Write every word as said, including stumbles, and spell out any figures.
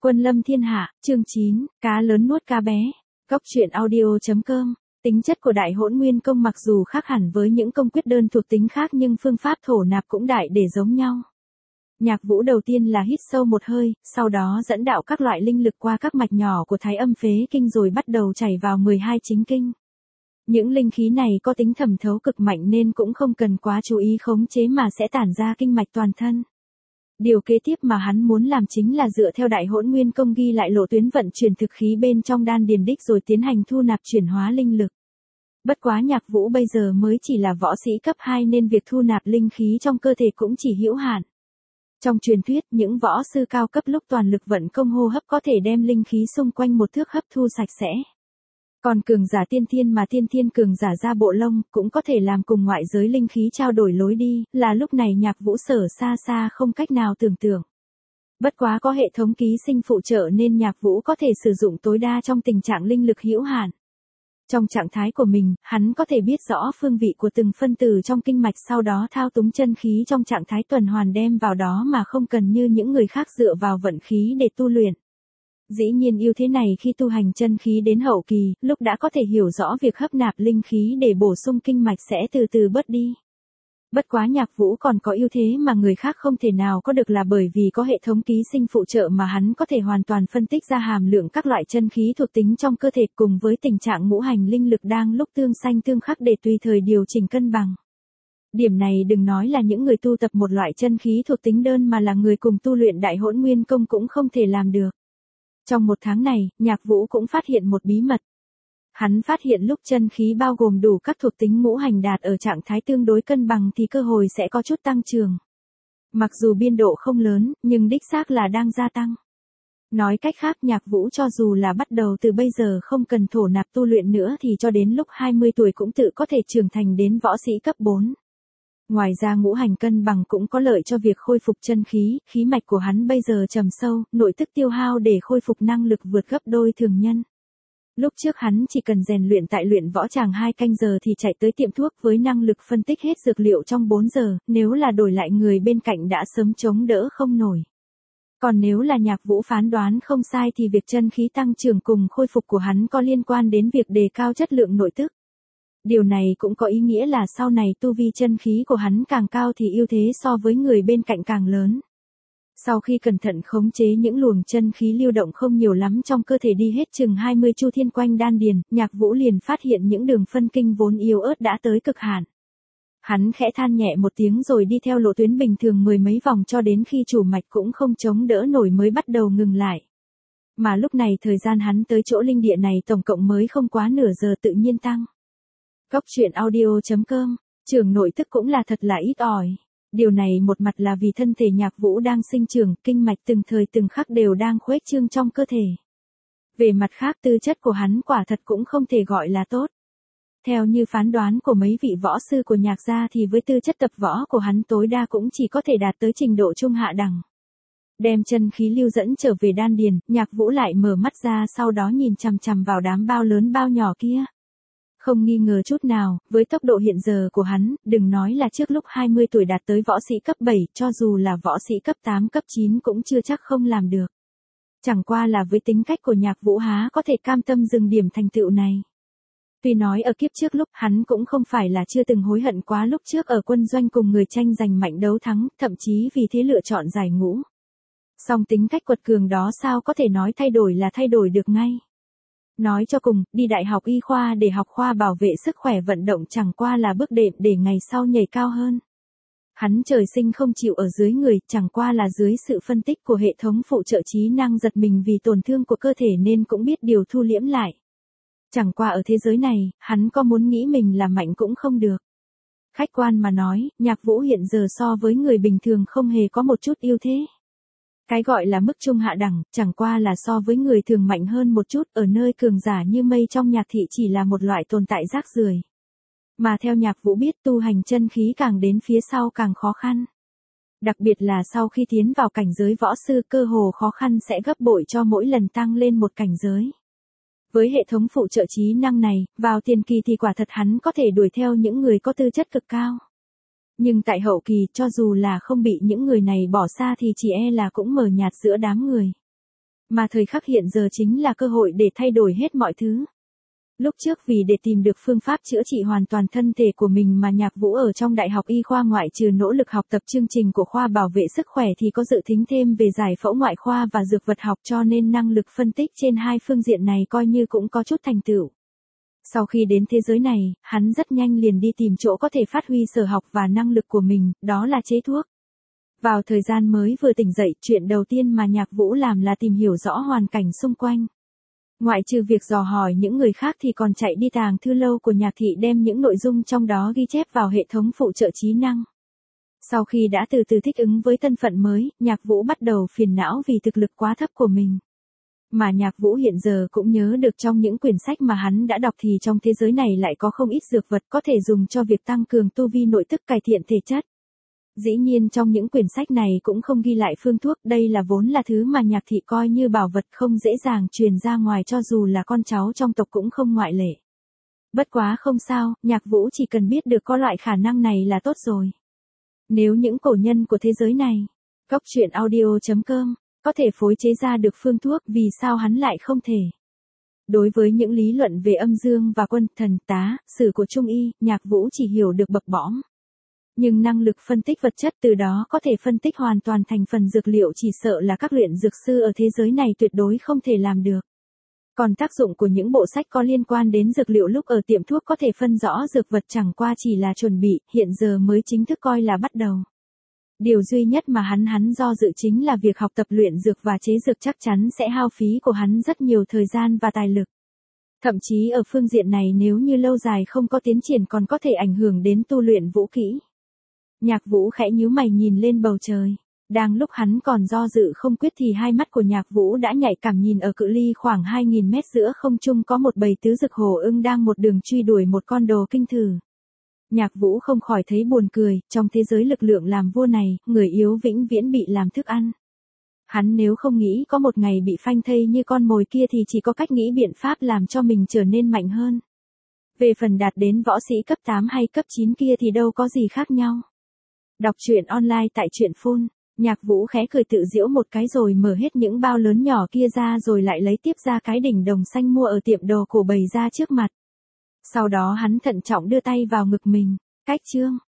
Quân lâm thiên hạ, chương chín, cá lớn nuốt cá bé. Góc truyện audio.com. Tính chất của đại hỗn nguyên công mặc dù khác hẳn với những công quyết đơn thuộc tính khác nhưng phương pháp thổ nạp cũng đại để giống nhau. Nhạc Vũ đầu tiên là hít sâu một hơi, sau đó dẫn đạo các loại linh lực qua các mạch nhỏ của thái âm phế kinh rồi bắt đầu chảy vào mười hai chính kinh. Những linh khí này có tính thẩm thấu cực mạnh nên cũng không cần quá chú ý khống chế mà sẽ tản ra kinh mạch toàn thân. Điều kế tiếp mà hắn muốn làm chính là dựa theo đại hỗn nguyên công ghi lại lộ tuyến vận chuyển thực khí bên trong đan điền đích rồi tiến hành thu nạp chuyển hóa linh lực. Bất quá Nhạc Vũ bây giờ mới chỉ là võ sĩ cấp hai nên việc thu nạp linh khí trong cơ thể cũng chỉ hữu hạn. Trong truyền thuyết, những võ sư cao cấp lúc toàn lực vận công hô hấp có thể đem linh khí xung quanh một thước hấp thu sạch sẽ. Còn cường giả tiên thiên mà tiên thiên cường giả ra bộ lông cũng có thể làm cùng ngoại giới linh khí trao đổi lối đi, là lúc này Nhạc Vũ sở xa xa không cách nào tưởng tượng. Bất quá có hệ thống ký sinh phụ trợ nên Nhạc Vũ có thể sử dụng tối đa trong tình trạng linh lực hữu hạn. Trong trạng thái của mình, hắn có thể biết rõ phương vị của từng phân tử trong kinh mạch sau đó thao túng chân khí trong trạng thái tuần hoàn đem vào đó mà không cần như những người khác dựa vào vận khí để tu luyện. Dĩ nhiên ưu thế này khi tu hành chân khí đến hậu kỳ, lúc đã có thể hiểu rõ việc hấp nạp linh khí để bổ sung kinh mạch sẽ từ từ bớt đi. Bất quá Nhạc Vũ còn có ưu thế mà người khác không thể nào có được là bởi vì có hệ thống ký sinh phụ trợ mà hắn có thể hoàn toàn phân tích ra hàm lượng các loại chân khí thuộc tính trong cơ thể cùng với tình trạng ngũ hành linh lực đang lúc tương xanh tương khắc để tùy thời điều chỉnh cân bằng. Điểm này đừng nói là những người tu tập một loại chân khí thuộc tính đơn mà là người cùng tu luyện đại hỗn nguyên công cũng không thể làm được. Trong một tháng này, Nhạc Vũ cũng phát hiện một bí mật. Hắn phát hiện lúc chân khí bao gồm đủ các thuộc tính ngũ hành đạt ở trạng thái tương đối cân bằng thì cơ hội sẽ có chút tăng trưởng. Mặc dù biên độ không lớn, nhưng đích xác là đang gia tăng. Nói cách khác Nhạc Vũ cho dù là bắt đầu từ bây giờ không cần thổ nạp tu luyện nữa thì cho đến lúc hai mươi tuổi cũng tự có thể trưởng thành đến võ sĩ cấp bốn. Ngoài ra ngũ hành cân bằng cũng có lợi cho việc khôi phục chân khí, khí mạch của hắn bây giờ trầm sâu, nội tức tiêu hao để khôi phục năng lực vượt gấp đôi thường nhân. Lúc trước hắn chỉ cần rèn luyện tại luyện võ tràng hai canh giờ thì chạy tới tiệm thuốc với năng lực phân tích hết dược liệu trong bốn giờ, nếu là đổi lại người bên cạnh đã sớm chống đỡ không nổi. Còn nếu là Nhạc Vũ phán đoán không sai thì việc chân khí tăng trưởng cùng khôi phục của hắn có liên quan đến việc đề cao chất lượng nội tức. Điều này cũng có ý nghĩa là sau này tu vi chân khí của hắn càng cao thì ưu thế so với người bên cạnh càng lớn. Sau khi cẩn thận khống chế những luồng chân khí lưu động không nhiều lắm trong cơ thể đi hết chừng hai mươi chu thiên quanh đan điền, Nhạc Vũ liền phát hiện những đường phân kinh vốn yếu ớt đã tới cực hạn. Hắn khẽ than nhẹ một tiếng rồi đi theo lộ tuyến bình thường mười mấy vòng cho đến khi chủ mạch cũng không chống đỡ nổi mới bắt đầu ngừng lại. Mà lúc này thời gian hắn tới chỗ linh địa này tổng cộng mới không quá nửa giờ tự nhiên tăng. Góc truyện audio.com, trưởng nội tức cũng là thật là ít ỏi. Điều này một mặt là vì thân thể Nhạc Vũ đang sinh trưởng, kinh mạch từng thời từng khắc đều đang khuếch trương trong cơ thể. Về mặt khác tư chất của hắn quả thật cũng không thể gọi là tốt. Theo như phán đoán của mấy vị võ sư của Nhạc gia thì với tư chất tập võ của hắn tối đa cũng chỉ có thể đạt tới trình độ trung hạ đẳng. Đem chân khí lưu dẫn trở về đan điền, Nhạc Vũ lại mở mắt ra sau đó nhìn chằm chằm vào đám bao lớn bao nhỏ kia. Không nghi ngờ chút nào, với tốc độ hiện giờ của hắn, đừng nói là trước lúc hai mươi tuổi đạt tới võ sĩ cấp bảy, cho dù là võ sĩ cấp tám cấp chín cũng chưa chắc không làm được. Chẳng qua là với tính cách của Nhạc Vũ há có thể cam tâm dừng điểm thành tựu này. Tuy nói ở kiếp trước lúc hắn cũng không phải là chưa từng hối hận quá lúc trước ở quân doanh cùng người tranh giành mạnh đấu thắng, thậm chí vì thế lựa chọn giải ngũ. Song tính cách quật cường đó sao có thể nói thay đổi là thay đổi được ngay. Nói cho cùng, đi đại học y khoa để học khoa bảo vệ sức khỏe vận động chẳng qua là bước đệm để ngày sau nhảy cao hơn. Hắn trời sinh không chịu ở dưới người, chẳng qua là dưới sự phân tích của hệ thống phụ trợ trí năng giật mình vì tổn thương của cơ thể nên cũng biết điều thu liễm lại. Chẳng qua ở thế giới này, hắn có muốn nghĩ mình là mạnh cũng không được. Khách quan mà nói, Nhạc Vũ hiện giờ so với người bình thường không hề có một chút ưu thế. Cái gọi là mức trung hạ đẳng, chẳng qua là so với người thường mạnh hơn một chút, ở nơi cường giả như mây trong nhạc thị chỉ là một loại tồn tại rác rưởi. Mà theo Nhạc Vũ biết tu hành chân khí càng đến phía sau càng khó khăn. Đặc biệt là sau khi tiến vào cảnh giới võ sư cơ hồ khó khăn sẽ gấp bội cho mỗi lần tăng lên một cảnh giới. Với hệ thống phụ trợ trí năng này, vào tiền kỳ thì quả thật hắn có thể đuổi theo những người có tư chất cực cao. Nhưng tại hậu kỳ cho dù là không bị những người này bỏ xa thì chỉ e là cũng mờ nhạt giữa đám người. Mà thời khắc hiện giờ chính là cơ hội để thay đổi hết mọi thứ. Lúc trước vì để tìm được phương pháp chữa trị hoàn toàn thân thể của mình mà Nhạc Vũ ở trong Đại học Y khoa ngoại trừ nỗ lực học tập chương trình của khoa bảo vệ sức khỏe thì có dự thính thêm về giải phẫu ngoại khoa và dược vật học, cho nên năng lực phân tích trên hai phương diện này coi như cũng có chút thành tựu. Sau khi đến thế giới này, hắn rất nhanh liền đi tìm chỗ có thể phát huy sở học và năng lực của mình, đó là chế thuốc. Vào thời gian mới vừa tỉnh dậy, chuyện đầu tiên mà Nhạc Vũ làm là tìm hiểu rõ hoàn cảnh xung quanh. Ngoại trừ việc dò hỏi những người khác thì còn chạy đi tàng thư lâu của Nhạc Thị đem những nội dung trong đó ghi chép vào hệ thống phụ trợ trí năng. Sau khi đã từ từ thích ứng với thân phận mới, Nhạc Vũ bắt đầu phiền não vì thực lực quá thấp của mình. Mà Nhạc Vũ hiện giờ cũng nhớ được trong những quyển sách mà hắn đã đọc thì trong thế giới này lại có không ít dược vật có thể dùng cho việc tăng cường tu vi nội tức, cải thiện thể chất. Dĩ nhiên trong những quyển sách này cũng không ghi lại phương thuốc, đây là vốn là thứ mà Nhạc Thị coi như bảo vật không dễ dàng truyền ra ngoài, cho dù là con cháu trong tộc cũng không ngoại lệ. Bất quá không sao, Nhạc Vũ chỉ cần biết được có loại khả năng này là tốt rồi. Nếu những cổ nhân của thế giới này, cốc truyện audio chấm com, có thể phối chế ra được phương thuốc, vì sao hắn lại không thể? Đối với những lý luận về âm dương và quân, thần, tá, sử của Trung Y, Nhạc Vũ chỉ hiểu được bập bõm. Nhưng năng lực phân tích vật chất từ đó có thể phân tích hoàn toàn thành phần dược liệu chỉ sợ là các luyện dược sư ở thế giới này tuyệt đối không thể làm được. Còn tác dụng của những bộ sách có liên quan đến dược liệu lúc ở tiệm thuốc có thể phân rõ dược vật chẳng qua chỉ là chuẩn bị, hiện giờ mới chính thức coi là bắt đầu. Điều duy nhất mà hắn hắn do dự chính là việc học tập luyện dược và chế dược chắc chắn sẽ hao phí của hắn rất nhiều thời gian và tài lực. Thậm chí ở phương diện này nếu như lâu dài không có tiến triển còn có thể ảnh hưởng đến tu luyện vũ kỹ. Nhạc Vũ khẽ nhíu mày nhìn lên bầu trời. Đang lúc hắn còn do dự không quyết thì hai mắt của Nhạc Vũ đã nhạy cảm nhìn ở cự ly khoảng hai nghìn mét giữa không trung có một bầy tứ dực hổ ưng đang một đường truy đuổi một con đồ kinh thử. Nhạc Vũ không khỏi thấy buồn cười, trong thế giới lực lượng làm vua này, người yếu vĩnh viễn bị làm thức ăn. Hắn nếu không nghĩ có một ngày bị phanh thây như con mồi kia thì chỉ có cách nghĩ biện pháp làm cho mình trở nên mạnh hơn. Về phần đạt đến võ sĩ cấp tám hay cấp chín kia thì đâu có gì khác nhau. Đọc truyện online tại truyện phone, Nhạc Vũ khẽ cười tự giễu một cái rồi mở hết những bao lớn nhỏ kia ra rồi lại lấy tiếp ra cái đỉnh đồng xanh mua ở tiệm đồ cổ bày ra trước mặt. Sau đó hắn thận trọng đưa tay vào ngực mình, cách chương.